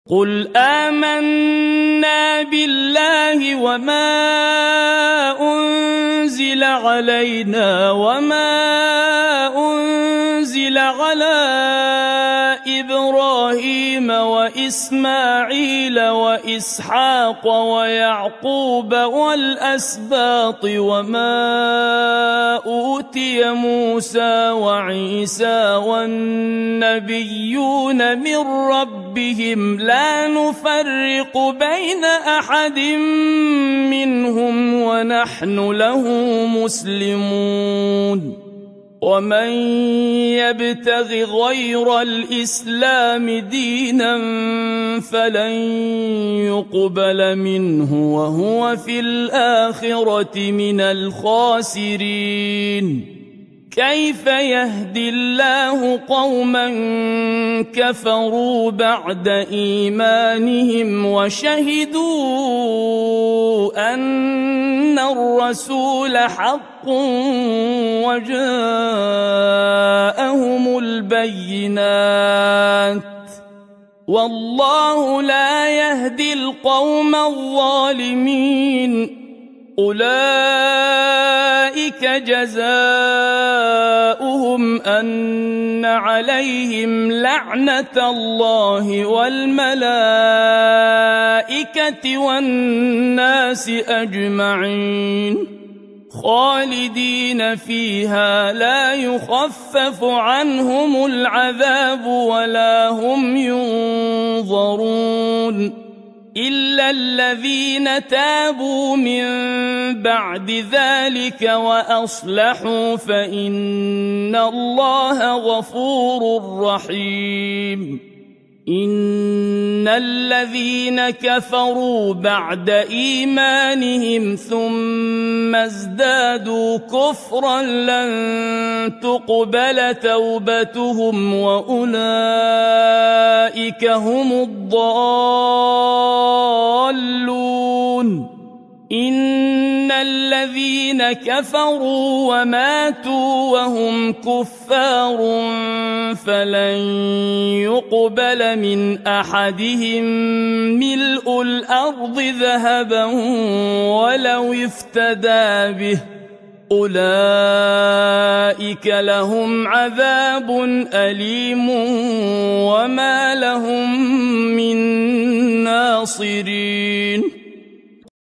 قل آمنا بالله وما أنزل علينا وما أنزل على إبراهيم وإسماعيل وإسحاق ويعقوب والأسباط وما أوتي موسى وعيسى والنبيون من ربهم لا نفرق بين أحد منهم ونحن له مسلمون ومن يبتغ غير الإسلام دينا فلن يقبل منه وهو في الآخرة من الخاسرين كيف يهدي الله قوما كفروا بعد إيمانهم وشهدوا أن الرسول حق وجاءهم البينات والله لا يهدي القوم الظالمين أولئك جزاؤهم أن عليهم لعنة الله والملائكة والناس أجمعين خالدين فيها لا يخفف عنهم العذاب ولا هم ينظرون إلا الذين تابوا من بعد ذلك وأصلحوا فإن الله غفور رحيم إن الذين كفروا بعد إيمانهم ثم ازدادوا كفرا لن تقبل توبتهم وأولئك هم الضالون إن الذين كفروا وماتوا وهم كفار فلن يقبل من أحدهم ملء الأرض ذهبا ولو افتدى به أولئك لهم عذاب أليم وما لهم من ناصرين